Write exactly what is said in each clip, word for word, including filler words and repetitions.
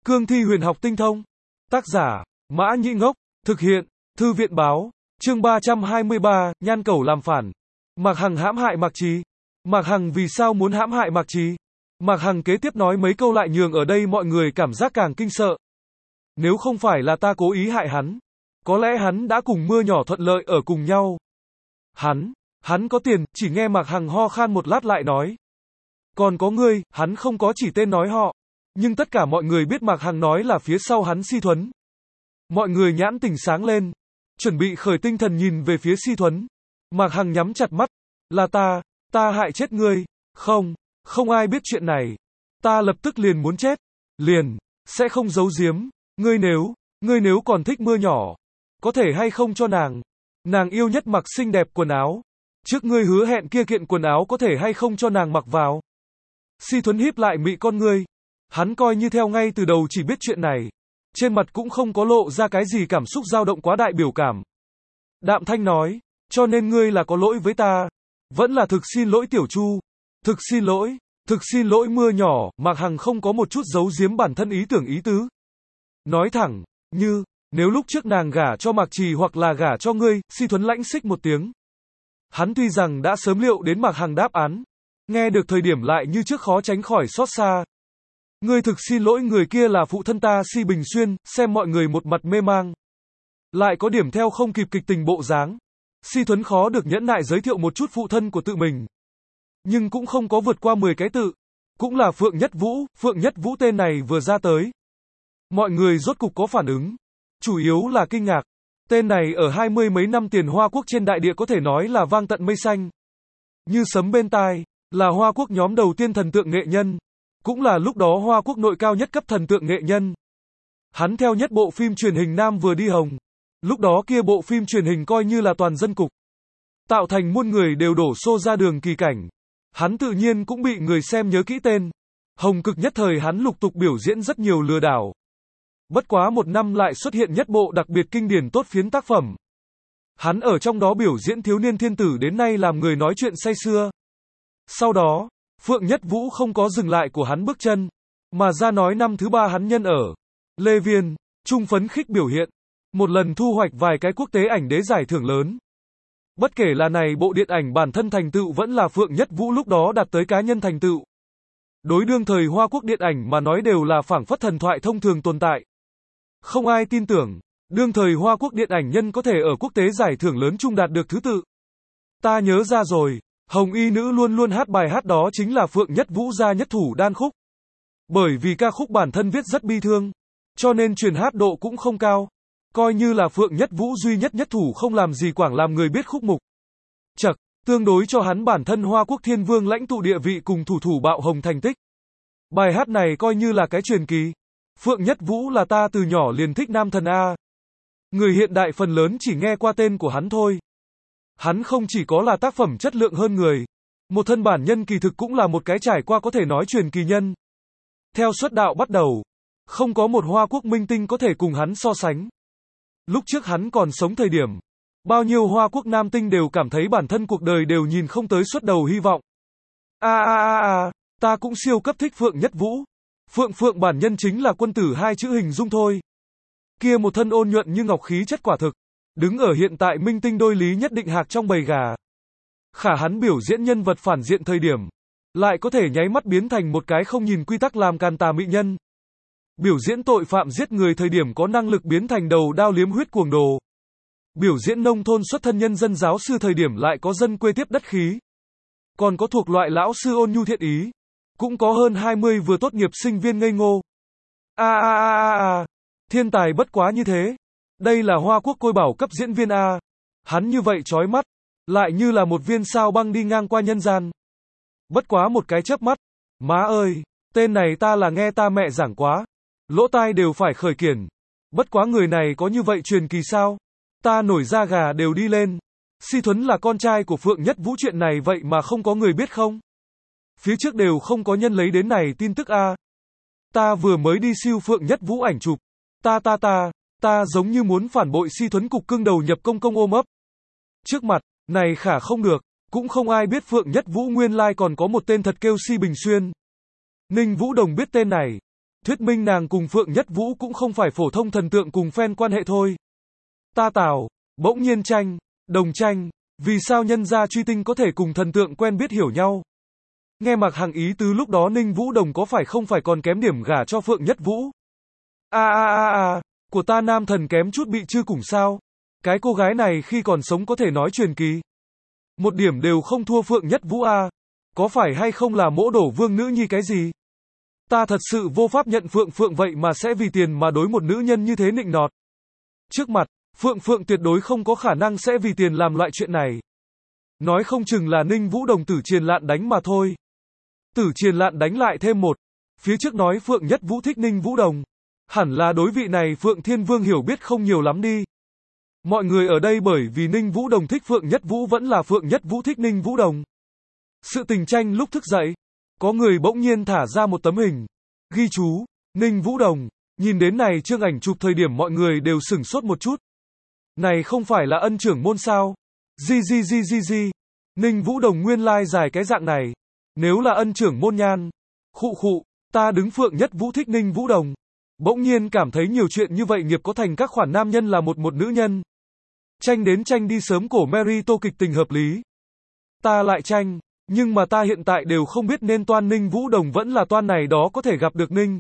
Cương thi huyền học tinh thông. Tác giả, Mã Nhĩ Ngốc. Thực hiện, Thư viện báo. Chương ba trăm hai mươi ba, Nhan Cẩu làm phản. Mạc Hằng hãm hại Mạc Trì. Mạc Hằng vì sao muốn hãm hại Mạc Trì? Mạc Hằng kế tiếp nói mấy câu lại nhường ở đây mọi người cảm giác càng kinh sợ. Nếu không phải là ta cố ý hại hắn, có lẽ hắn đã cùng Mưa Nhỏ thuận lợi ở cùng nhau. Hắn, hắn có tiền, chỉ nghe Mạc Hằng ho khan một lát lại nói. Còn có ngươi, hắn không có chỉ tên nói họ. Nhưng tất cả mọi người biết Mạc Hằng nói là phía sau hắn Si Thuấn. Mọi người nhãn tỉnh sáng lên, chuẩn bị khởi tinh thần nhìn về phía Si Thuấn. Mạc Hằng nhắm chặt mắt. Là ta, ta hại chết ngươi. Không, không ai biết chuyện này. Ta lập tức liền muốn chết. Liền, sẽ không giấu giếm. Ngươi nếu, ngươi nếu còn thích Mưa Nhỏ, có thể hay không cho nàng. Nàng yêu nhất mặc xinh đẹp quần áo. Trước ngươi hứa hẹn kia kiện quần áo có thể hay không cho nàng mặc vào. Si Thuấn híp lại mị con ngươi. Hắn coi như theo ngay từ đầu chỉ biết chuyện này. Trên mặt cũng không có lộ ra cái gì cảm xúc dao động quá đại biểu cảm. Đạm thanh nói, cho nên ngươi là có lỗi với ta. Vẫn là thực xin lỗi Tiểu Chu. Thực xin lỗi, thực xin lỗi Mưa Nhỏ. Mạc Hằng không có một chút giấu giếm bản thân ý tưởng ý tứ. Nói thẳng, như, nếu lúc trước nàng gả cho Mạc Trì hoặc là gả cho ngươi. Si Thuấn lãnh xích một tiếng. Hắn tuy rằng đã sớm liệu đến Mạc Hằng đáp án, nghe được thời điểm lại như trước khó tránh khỏi xót xa. Ngươi thực xin lỗi người kia là phụ thân ta Si Bình Xuyên. Xem mọi người một mặt mê mang, lại có điểm theo không kịp kịch tình bộ dáng. Si Thuấn khó được nhẫn nại giới thiệu một chút phụ thân của tự mình, nhưng cũng không có vượt qua mười cái tự. Cũng là Phượng Nhất Vũ. Phượng Nhất Vũ tên này vừa ra tới, mọi người rốt cục có phản ứng. Chủ yếu là kinh ngạc. Tên này ở hai mươi mấy năm tiền Hoa Quốc trên đại địa có thể nói là vang tận mây xanh, như sấm bên tai. Là Hoa Quốc nhóm đầu tiên thần tượng nghệ nhân, cũng là lúc đó Hoa Quốc nội cao nhất cấp thần tượng nghệ nhân. Hắn theo nhất bộ phim truyền hình nam vừa đi hồng. Lúc đó kia bộ phim truyền hình coi như là toàn dân cục, tạo thành muôn người đều đổ xô ra đường kỳ cảnh. Hắn tự nhiên cũng bị người xem nhớ kỹ tên. Hồng cực nhất thời hắn lục tục biểu diễn rất nhiều lừa đảo. Bất quá một năm lại xuất hiện nhất bộ đặc biệt kinh điển tốt phiến tác phẩm. Hắn ở trong đó biểu diễn thiếu niên thiên tử đến nay làm người nói chuyện say sưa. Sau đó, Phượng Nhất Vũ không có dừng lại của hắn bước chân, mà ra nói năm thứ ba hắn nhân ở Lê Viên, trung phấn khích biểu hiện. Một lần thu hoạch vài cái quốc tế ảnh đế giải thưởng lớn. Bất kể là này bộ điện ảnh bản thân thành tựu vẫn là Phượng Nhất Vũ lúc đó đạt tới cá nhân thành tựu, đối đương thời Hoa Quốc điện ảnh mà nói đều là phảng phất thần thoại thông thường tồn tại. Không ai tin tưởng, đương thời Hoa Quốc điện ảnh nhân có thể ở quốc tế giải thưởng lớn chung đạt được thứ tự. Ta nhớ ra rồi, Hồng Y Nữ luôn luôn hát bài hát đó chính là Phượng Nhất Vũ ra nhất thủ đan khúc. Bởi vì ca khúc bản thân viết rất bi thương, cho nên truyền hát độ cũng không cao. Coi như là Phượng Nhất Vũ duy nhất nhất thủ không làm gì quảng làm người biết khúc mục. Chật, tương đối cho hắn bản thân Hoa Quốc thiên vương lãnh tụ địa vị cùng thủ thủ bạo hồng thành tích. Bài hát này coi như là cái truyền kỳ. Phượng Nhất Vũ là ta từ nhỏ liền thích nam thần A. Người hiện đại phần lớn chỉ nghe qua tên của hắn thôi. Hắn không chỉ có là tác phẩm chất lượng hơn người, một thân bản nhân kỳ thực cũng là một cái trải qua có thể nói truyền kỳ nhân. Theo xuất đạo bắt đầu, không có một Hoa Quốc minh tinh có thể cùng hắn so sánh. Lúc trước hắn còn sống thời điểm, bao nhiêu Hoa Quốc nam tinh đều cảm thấy bản thân cuộc đời đều nhìn không tới xuất đầu hy vọng. A a a a, ta cũng siêu cấp thích Phượng Nhất Vũ. Phượng Phượng bản nhân chính là quân tử hai chữ hình dung thôi. Kia một thân ôn nhuận như ngọc khí chất quả thực, đứng ở hiện tại minh tinh đôi lý nhất định hạc trong bầy gà. Khả hắn biểu diễn nhân vật phản diện thời điểm, lại có thể nháy mắt biến thành một cái không nhìn quy tắc làm càn tà mỹ nhân. Biểu diễn tội phạm giết người thời điểm có năng lực biến thành đầu đao liếm huyết cuồng đồ. Biểu diễn nông thôn xuất thân nhân dân giáo sư thời điểm lại có dân quê tiếp đất khí. Còn có thuộc loại lão sư ôn nhu thiện ý. Cũng có hơn hai mươi vừa tốt nghiệp sinh viên ngây ngô. A a a a a, thiên tài bất quá như thế. Đây là Hoa Quốc côi bảo cấp diễn viên A. Hắn như vậy chói mắt, lại như là một viên sao băng đi ngang qua nhân gian. Bất quá một cái chớp mắt. Má ơi, tên này ta là nghe ta mẹ giảng quá. Lỗ tai đều phải khởi kiển. Bất quá người này có như vậy truyền kỳ sao? Ta nổi da gà đều đi lên. Si Thuấn là con trai của Phượng Nhất Vũ, chuyện này vậy mà không có người biết không? Phía trước đều không có nhân lấy đến này tin tức a. Ta vừa mới đi siêu Phượng Nhất Vũ ảnh chụp. Ta ta ta, ta giống như muốn phản bội Si Thuấn cục cưng đầu nhập công công ôm ấp. Trước mặt, này khả không được, cũng không ai biết Phượng Nhất Vũ nguyên lai còn có một tên thật kêu Si Bình Xuyên. Ninh Vũ Đồng biết tên này. Thuyết minh nàng cùng Phượng Nhất Vũ cũng không phải phổ thông thần tượng cùng fan quan hệ thôi. Ta Tào, bỗng nhiên Tranh, Đồng Tranh, vì sao nhân gia truy tinh có thể cùng thần tượng quen biết hiểu nhau? Nghe Mạc Hằng ý tứ lúc đó Ninh Vũ Đồng có phải không phải còn kém điểm gả cho Phượng Nhất Vũ? A a a a, của ta nam thần kém chút bị chư cùng sao? Cái cô gái này khi còn sống có thể nói truyền kỳ. Một điểm đều không thua Phượng Nhất Vũ a. Có phải hay không là mỗ đổ vương nữ nhi cái gì? Ta thật sự vô pháp nhận Phượng Phượng vậy mà sẽ vì tiền mà đối một nữ nhân như thế nịnh nọt. Trước mặt, Phượng Phượng tuyệt đối không có khả năng sẽ vì tiền làm loại chuyện này. Nói không chừng là Ninh Vũ Đồng Tử Triền Lạn đánh mà thôi. Tử Triền Lạn đánh lại thêm một. Phía trước nói Phượng Nhất Vũ thích Ninh Vũ Đồng. Hẳn là đối vị này Phượng Thiên Vương hiểu biết không nhiều lắm đi. Mọi người ở đây bởi vì Ninh Vũ Đồng thích Phượng Nhất Vũ vẫn là Phượng Nhất Vũ thích Ninh Vũ Đồng. Sự tình tranh lúc thức dậy. Có người bỗng nhiên thả ra một tấm hình. Ghi chú, Ninh Vũ Đồng. Nhìn đến này chương ảnh chụp thời điểm mọi người đều sửng sốt một chút. Này không phải là ân trưởng môn sao? Di di di di di. Ninh Vũ Đồng nguyên lai dài cái dạng này. Nếu là ân trưởng môn nhan. Khụ khụ, ta đứng Phượng Nhất Vũ thích Ninh Vũ Đồng. Bỗng nhiên cảm thấy nhiều chuyện như vậy nghiệp có thành các khoản nam nhân là một một nữ nhân. Tranh đến tranh đi sớm cổ Mary tô kịch tình hợp lý. Ta lại tranh, nhưng mà ta hiện tại đều không biết nên toan Ninh Vũ Đồng vẫn là toan này đó có thể gặp được Ninh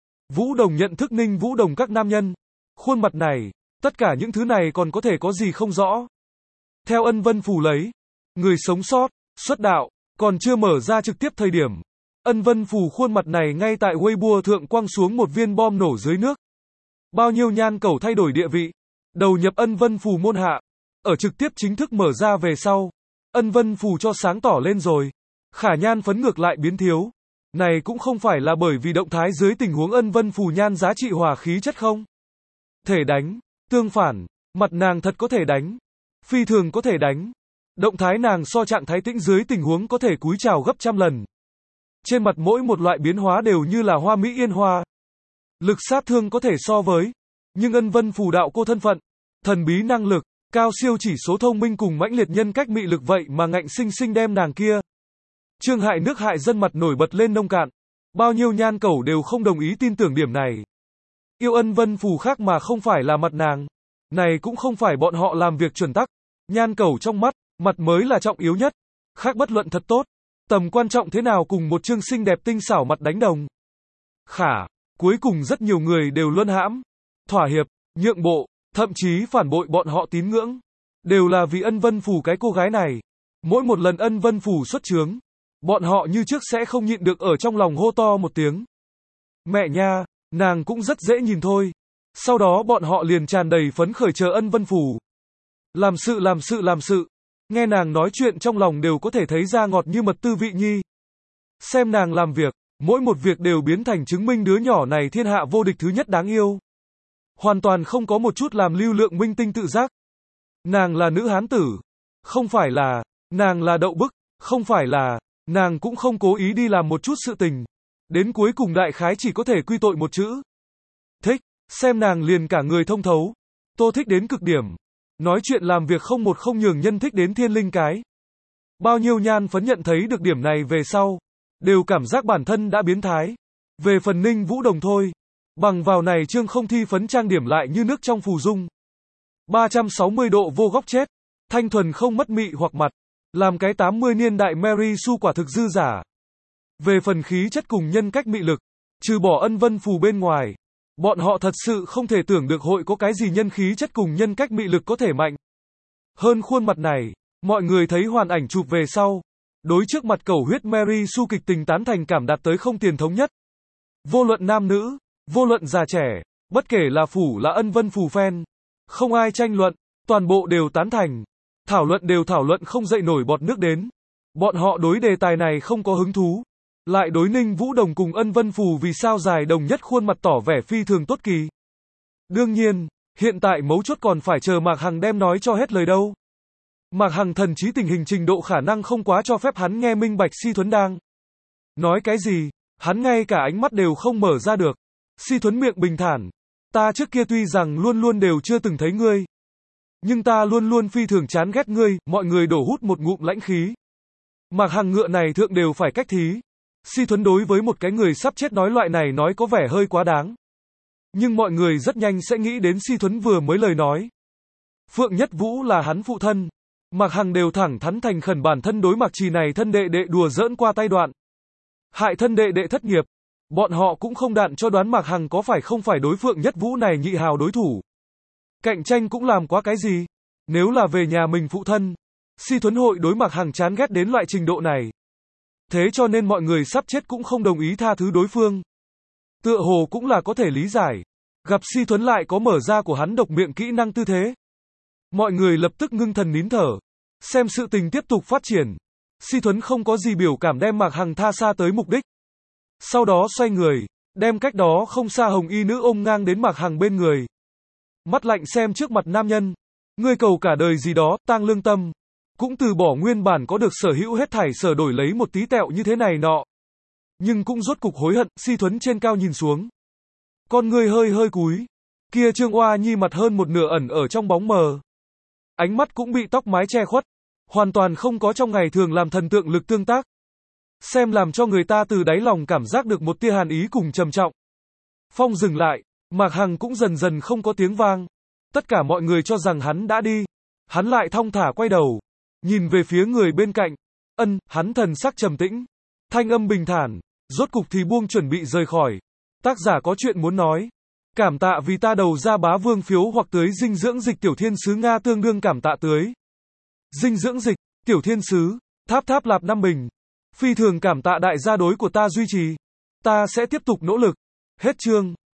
Vũ Đồng nhận thức Ninh Vũ Đồng các nam nhân. Khuôn mặt này, tất cả những thứ này còn có thể có gì không rõ. Theo Ân Vân Phù lấy, người sống sót, xuất đạo, còn chưa mở ra trực tiếp thời điểm. Ân Vân Phù khuôn mặt này ngay tại Weibo thượng quăng xuống một viên bom nổ dưới nước. Bao nhiêu nhan cầu thay đổi địa vị. Đầu nhập Ân Vân Phù môn hạ. Ở trực tiếp chính thức mở ra về sau. Ân Vân Phù cho sáng tỏ lên rồi. Khả nhan phấn ngược lại biến thiếu. Này cũng không phải là bởi vì động thái dưới tình huống Ân Vân Phù nhan giá trị hòa khí chất không? Thể đánh. Tương phản. Mặt nàng thật có thể đánh. Phi thường có thể đánh. Động thái nàng so trạng thái tĩnh dưới tình huống có thể cúi chào gấp trăm lần. Trên mặt mỗi một loại biến hóa đều như là hoa mỹ yên hoa. Lực sát thương có thể so với. Nhưng Ân Vân Phù đạo cô thân phận, thần bí năng lực, cao siêu chỉ số thông minh cùng mãnh liệt nhân cách mị lực vậy mà ngạnh sinh sinh đem nàng kia. Trương hại nước hại dân mặt nổi bật lên nông cạn. Bao nhiêu nhan cẩu đều không đồng ý tin tưởng điểm này. Yêu Ân Vân Phù khác mà không phải là mặt nàng. Này cũng không phải bọn họ làm việc chuẩn tắc. Nhan cẩu trong mắt, mặt mới là trọng yếu nhất. Khác bất luận thật tốt. Tầm quan trọng thế nào cùng một chương xinh đẹp tinh xảo mặt đánh đồng. Khả, cuối cùng rất nhiều người đều luân hãm, thỏa hiệp, nhượng bộ, thậm chí phản bội bọn họ tín ngưỡng. Đều là vì Ân Vân Phù cái cô gái này. Mỗi một lần Ân Vân Phù xuất chướng, bọn họ như trước sẽ không nhịn được ở trong lòng hô to một tiếng. Mẹ nha, nàng cũng rất dễ nhìn thôi. Sau đó bọn họ liền tràn đầy phấn khởi chờ Ân Vân Phù. Làm sự làm sự làm sự. Nghe nàng nói chuyện trong lòng đều có thể thấy ra ngọt như mật tư vị nhi. Xem nàng làm việc, mỗi một việc đều biến thành chứng minh đứa nhỏ này thiên hạ vô địch thứ nhất đáng yêu. Hoàn toàn không có một chút làm lưu lượng minh tinh tự giác. Nàng là nữ hán tử. Không phải là, nàng là đậu bức, không phải là, nàng cũng không cố ý đi làm một chút sự tình. Đến cuối cùng đại khái chỉ có thể quy tội một chữ. Thích, xem nàng liền cả người thông thấu. Tô thích đến cực điểm. Nói chuyện làm việc không một không nhường nhân thích đến thiên linh cái. Bao nhiêu nhan phấn nhận thấy được điểm này về sau. Đều cảm giác bản thân đã biến thái. Về phần Ninh Vũ Đồng thôi. Bằng vào này chương không thi phấn trang điểm lại như nước trong phù dung. ba trăm sáu mươi độ vô góc chết. Thanh thuần không mất mị hoặc mặt. Làm cái tám mươi niên đại Mary Sue quả thực dư giả. Về phần khí chất cùng nhân cách mị lực. Trừ bỏ Ân Vân Phù bên ngoài. Bọn họ thật sự không thể tưởng được hội có cái gì nhân khí chất cùng nhân cách mị lực có thể mạnh. Hơn khuôn mặt này, mọi người thấy hoàn ảnh chụp về sau. Đối trước mặt cầu huyết Mary Sue kịch tình tán thành cảm đạt tới không tiền thống nhất. Vô luận nam nữ, vô luận già trẻ, bất kể là phủ là Ân Vân Phù fan. Không ai tranh luận, toàn bộ đều tán thành. Thảo luận đều thảo luận không dậy nổi bọt nước đến. Bọn họ đối đề tài này không có hứng thú. Lại đối Ninh Vũ Đồng cùng Ân Vân Phù vì sao dài đồng nhất khuôn mặt tỏ vẻ phi thường tốt kỳ. Đương nhiên, hiện tại mấu chốt còn phải chờ Mạc Hằng đem nói cho hết lời đâu. Mạc Hằng thần trí tình hình trình độ khả năng không quá cho phép hắn nghe minh bạch Si Thuấn đang nói cái gì, hắn ngay cả ánh mắt đều không mở ra được. Si Thuấn miệng bình thản, ta trước kia tuy rằng luôn luôn đều chưa từng thấy ngươi, nhưng ta luôn luôn phi thường chán ghét ngươi. Mọi người đổ hút một ngụm lãnh khí. Mạc Hằng ngựa này thượng đều phải cách thí. Si Thuấn đối với một cái người sắp chết nói loại này nói có vẻ hơi quá đáng. Nhưng mọi người rất nhanh sẽ nghĩ đến Si Thuấn vừa mới lời nói. Phượng Nhất Vũ là hắn phụ thân. Mạc Hằng đều thẳng thắn thành khẩn bản thân đối Mạc Trì này thân đệ đệ đùa giỡn qua tay đoạn. Hại thân đệ đệ thất nghiệp. Bọn họ cũng không đạn cho đoán Mạc Hằng có phải không phải đối Phượng Nhất Vũ này nhị hào đối thủ. Cạnh tranh cũng làm quá cái gì. Nếu là về nhà mình phụ thân, Si Thuấn hội đối Mạc Hằng chán ghét đến loại trình độ này. Thế cho nên mọi người sắp chết cũng không đồng ý tha thứ đối phương. Tựa hồ cũng là có thể lý giải. Gặp Si Thuấn lại có mở ra của hắn độc miệng kỹ năng tư thế. Mọi người lập tức ngưng thần nín thở. Xem sự tình tiếp tục phát triển. Si Thuấn không có gì biểu cảm đem Mạc Hằng tha xa tới mục đích. Sau đó xoay người, đem cách đó không xa hồng y nữ ôm ngang đến Mạc Hằng bên người. Mắt lạnh xem trước mặt nam nhân. Ngươi cầu cả đời gì đó, tang lương tâm. Cũng từ bỏ nguyên bản có được sở hữu hết thảy sở đổi lấy một tí tẹo như thế này nọ. Nhưng cũng rốt cục hối hận, Si Thuấn trên cao nhìn xuống. Con ngươi hơi hơi cúi. Kia Trương Oa Nhi mặt hơn một nửa ẩn ở trong bóng mờ. Ánh mắt cũng bị tóc mái che khuất. Hoàn toàn không có trong ngày thường làm thần tượng lực tương tác. Xem làm cho người ta từ đáy lòng cảm giác được một tia hàn ý cùng trầm trọng. Phong dừng lại, Mạc Hằng cũng dần dần không có tiếng vang. Tất cả mọi người cho rằng hắn đã đi. Hắn lại thong thả quay đầu. Nhìn về phía người bên cạnh. Ân, hắn thần sắc trầm tĩnh. Thanh âm bình thản. Rốt cục thì buông chuẩn bị rời khỏi. Tác giả có chuyện muốn nói. Cảm tạ vì ta đầu ra bá vương phiếu hoặc tưới dinh dưỡng dịch tiểu thiên sứ Nga tương đương cảm tạ tưới. Dinh dưỡng dịch, tiểu thiên sứ, tháp tháp lạp năm bình. Phi thường cảm tạ đại gia đối của ta duy trì. Ta sẽ tiếp tục nỗ lực. Hết chương.